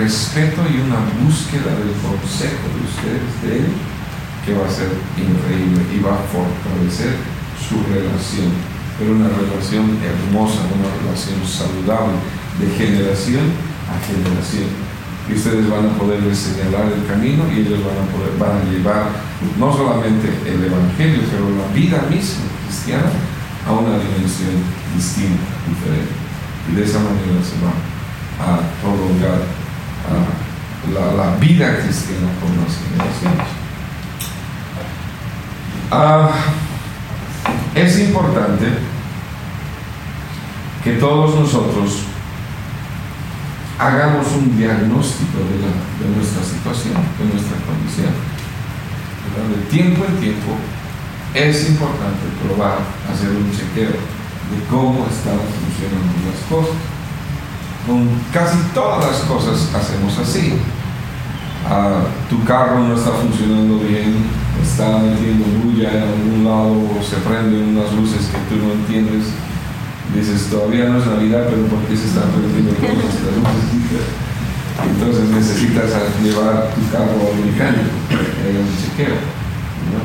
respeto y una búsqueda del consejo de ustedes, de Él, que va a ser increíble y va a fortalecer su relación, pero una relación hermosa, una relación saludable, de generación a generación. Y ustedes van a poder señalar el camino y ellos van a llevar no solamente el Evangelio, pero la vida misma cristiana a una dimensión distinta, diferente. Y de esa manera se va a prolongar la vida cristiana por las generaciones. Es importante que todos nosotros hagamos un diagnóstico de nuestra situación, de nuestra condición. De tiempo en tiempo es importante probar, hacer un chequeo de cómo están funcionando las cosas. Con casi todas las cosas hacemos así. Tu carro no está funcionando bien, está metiendo bulla en algún lado, o se prenden unas luces que tú no entiendes. Dices, todavía no es Navidad, pero ¿por qué se están prendiendo todas las luces? Entonces necesitas llevar tu carro al mecánico, hay un chequeo, ¿no?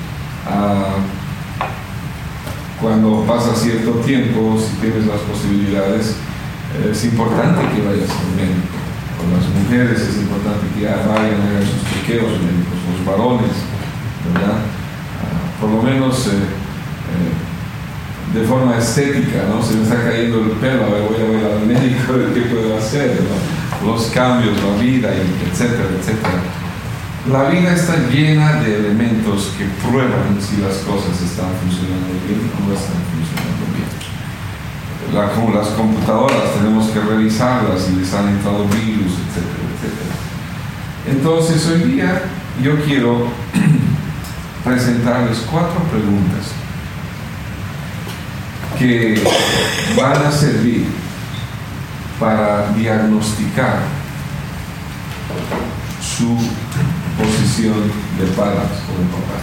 Cuando pasa cierto tiempo, si tienes las posibilidades, es importante que vayas al médico. Con las mujeres es importante que vayan a hacer sus chequeos médicos, los varones, ¿verdad? Por lo menos de forma estética, ¿no? Se me está cayendo el pelo, voy a ver al médico de qué puedo hacer, ¿no? Los cambios, la vida, etcétera, etcétera. La vida está llena de elementos que prueban si las cosas están funcionando bien o no están funcionando bien. Como las computadoras, tenemos que revisarlas si les han entrado virus, etcétera, etcétera. Entonces, hoy día yo quiero presentarles 4 preguntas que van a servir para diagnosticar su posición de padres o de papás.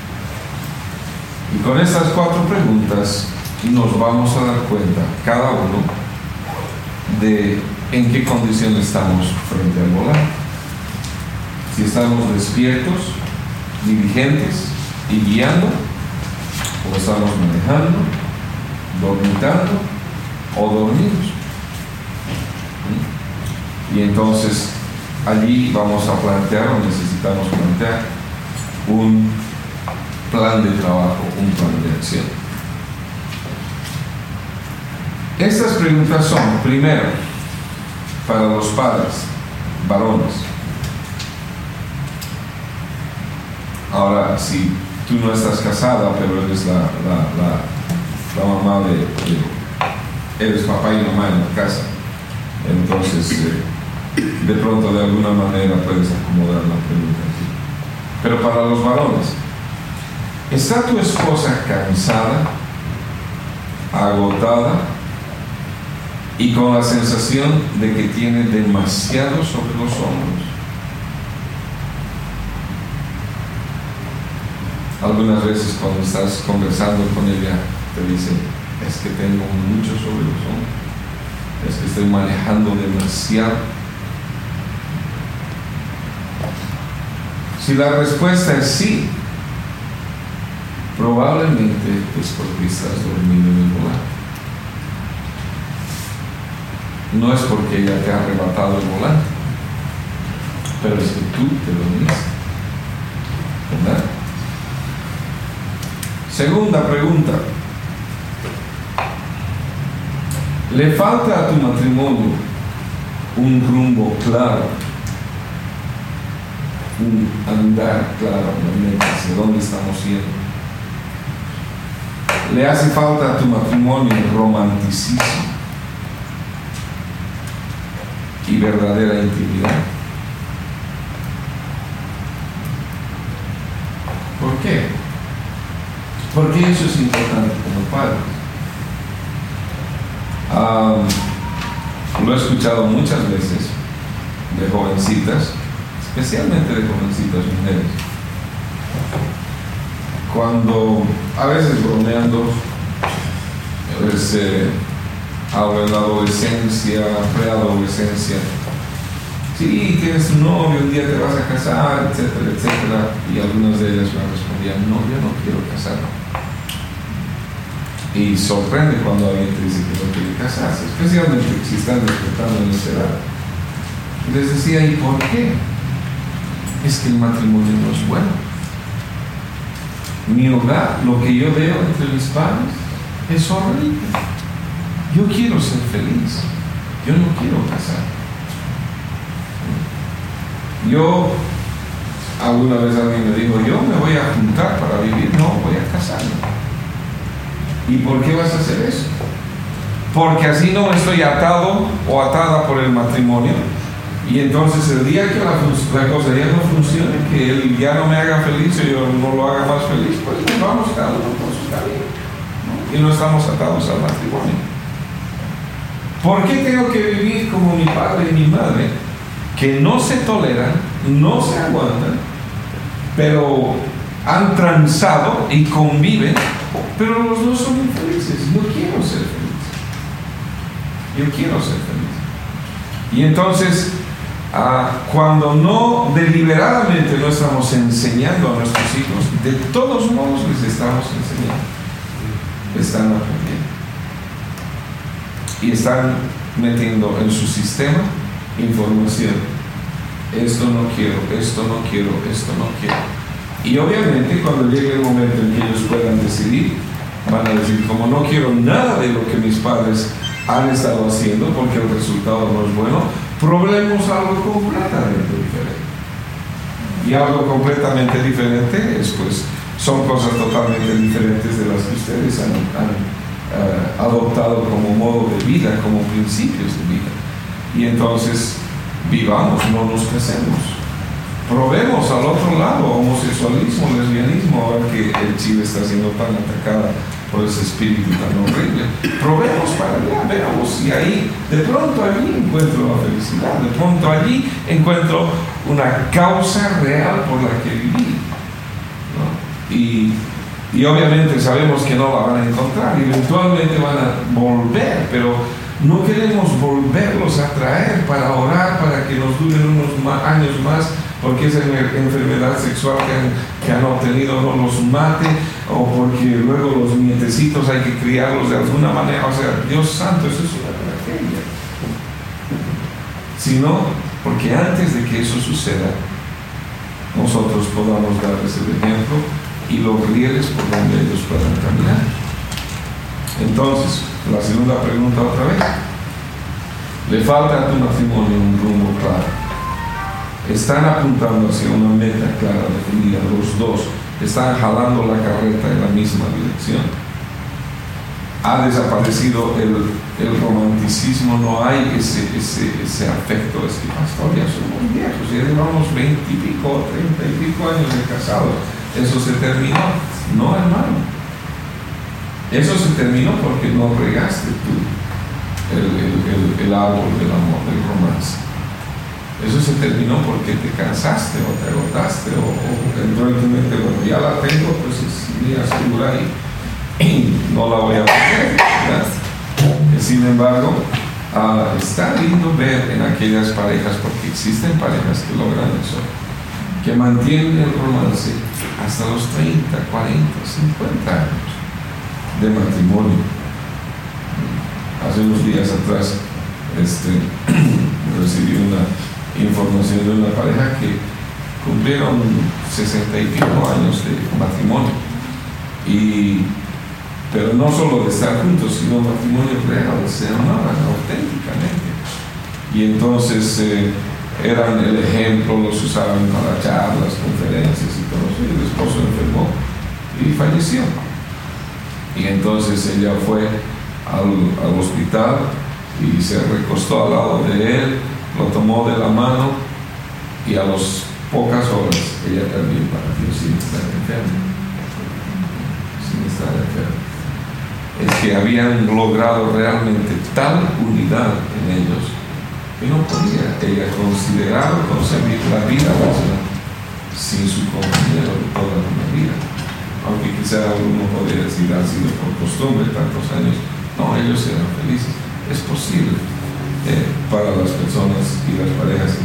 Y con estas 4 preguntas nos vamos a dar cuenta, cada uno, de en qué condición estamos frente al volante. Si estamos despiertos, diligentes y guiando, o estamos manejando, dormitando o dormidos. Y entonces allí vamos a plantear, o necesitamos plantear, un plan de trabajo, un plan de acción. Estas preguntas son, primero, para los padres, varones. Ahora, si tú no estás casada, pero eres la mamá eres papá y mamá en la casa, entonces de pronto de alguna manera puedes acomodar la pregunta aquí. Pero para los varones, ¿está tu esposa cansada, agotada y con la sensación de que tiene demasiado sobre los hombros? Algunas veces cuando estás conversando con ella te dice, es que tengo mucho sobre los hombros, es que estoy manejando demasiado. Si la respuesta es sí, probablemente es porque estás dormido en el volante. No es porque ella te ha arrebatado el volante, pero es que tú te dormiste, ¿verdad? Segunda pregunta. ¿Le falta a tu matrimonio un rumbo claro, un andar claro, hacia dónde estamos yendo? ¿Le hace falta a tu matrimonio romanticismo y verdadera intimidad? ¿Por qué? Porque eso es importante como padres. Lo he escuchado muchas veces de jovencitas, especialmente de jovencitas mujeres, cuando a veces bromeando hablo en la adolescencia, preadolescencia, sí, tienes un novio, un día te vas a casar, etcétera, etcétera. Y algunas de ellas me respondían, no, yo no quiero casarme. Y sorprende cuando alguien te dice que no quiere casarse, especialmente si están despertando en esa edad. Les decía, ¿y por qué? Es que el matrimonio no es bueno. Mi hogar, lo que yo veo entre mis padres, es horrible. Yo quiero ser feliz. Yo no quiero casar. Alguna vez alguien me dijo, yo me voy a juntar para vivir, no, voy a casarme. ¿Y por qué vas a hacer eso? Porque así no estoy atado o atada por el matrimonio. Y entonces el día que la cosa ya no funcione, que él ya no me haga feliz o yo no lo haga más feliz, pues nos vamos cada uno por su camino, ¿no? Y no estamos atados al matrimonio. ¿Por qué tengo que vivir como mi padre y mi madre, que no se toleran, no se aguantan, pero han transado y conviven, pero los dos son infelices? Yo quiero ser feliz. Yo quiero ser feliz. Y entonces, cuando no deliberadamente no estamos enseñando a nuestros hijos, de todos modos les estamos enseñando. Están aprendiendo. Y están metiendo en su sistema información. Esto no quiero, esto no quiero, esto no quiero. Y obviamente cuando llegue el momento en que ellos puedan decidir, van a decir, como no quiero nada de lo que mis padres han estado haciendo porque el resultado no es bueno, probemos algo completamente diferente. Y algo completamente diferente es, pues, son cosas totalmente diferentes de las que ustedes han adoptado como modo de vida, como principios de vida. Y entonces vivamos, no nos casemos. Probemos al otro lado, homosexualismo, lesbianismo, ahora que el Chile está siendo tan atacada por ese espíritu tan horrible. Probemos para allá, veamos, y ahí, de pronto allí encuentro la felicidad, de pronto allí encuentro una causa real por la que vivir, ¿no? Y obviamente sabemos que no la van a encontrar, y eventualmente van a volver, pero no queremos volverlos a traer para orar, para que nos duren unos años más, porque esa enfermedad sexual que han obtenido no los mate, o porque luego los nietecitos hay que criarlos de alguna manera. O sea, Dios santo, eso es una tragedia. Sino porque antes de que eso suceda, nosotros podamos darles el ejemplo y los rieles por donde ellos puedan caminar. Entonces, la segunda pregunta otra vez. ¿Le falta a tu matrimonio un rumbo claro? ¿Están apuntando hacia una meta clara definida los dos? ¿Están jalando la carreta en la misma dirección? ¿Ha desaparecido el romanticismo? ¿No hay ese afecto? Es que, pastor, ya somos viejos, ya llevamos 20 y pico, 30 y pico años de casados. ¿Eso se terminó? No, hermano. Eso se terminó porque no regaste tú el árbol del amor, del romance. Eso se terminó porque te cansaste o te agotaste o entró en tu mente, bueno, ya la tengo, pues es mía segura y no la voy a perder, ¿verdad? Sin embargo, está lindo ver en aquellas parejas, porque existen parejas que logran eso, que mantienen el romance hasta los 30, 40, 50 años de matrimonio. Hace unos días atrás recibí una información de una pareja que cumplieron 60 y pico años de matrimonio, pero no solo de estar juntos, sino matrimonio real, se amaban auténticamente. Y entonces eran el ejemplo, los usaban para charlas, conferencias y todo eso, y el esposo enfermó y falleció. Y entonces ella fue al hospital y se recostó al lado de él, lo tomó de la mano y a las pocas horas ella también partió sin estar enferma. Es que habían logrado realmente tal unidad en ellos que no podía ella considerar o concebir la vida misma sin su compañero de toda una vida. Aunque quizá alguno podría decir, ha sido por costumbre tantos años. No, ellos eran felices. Es posible para las personas y las parejas que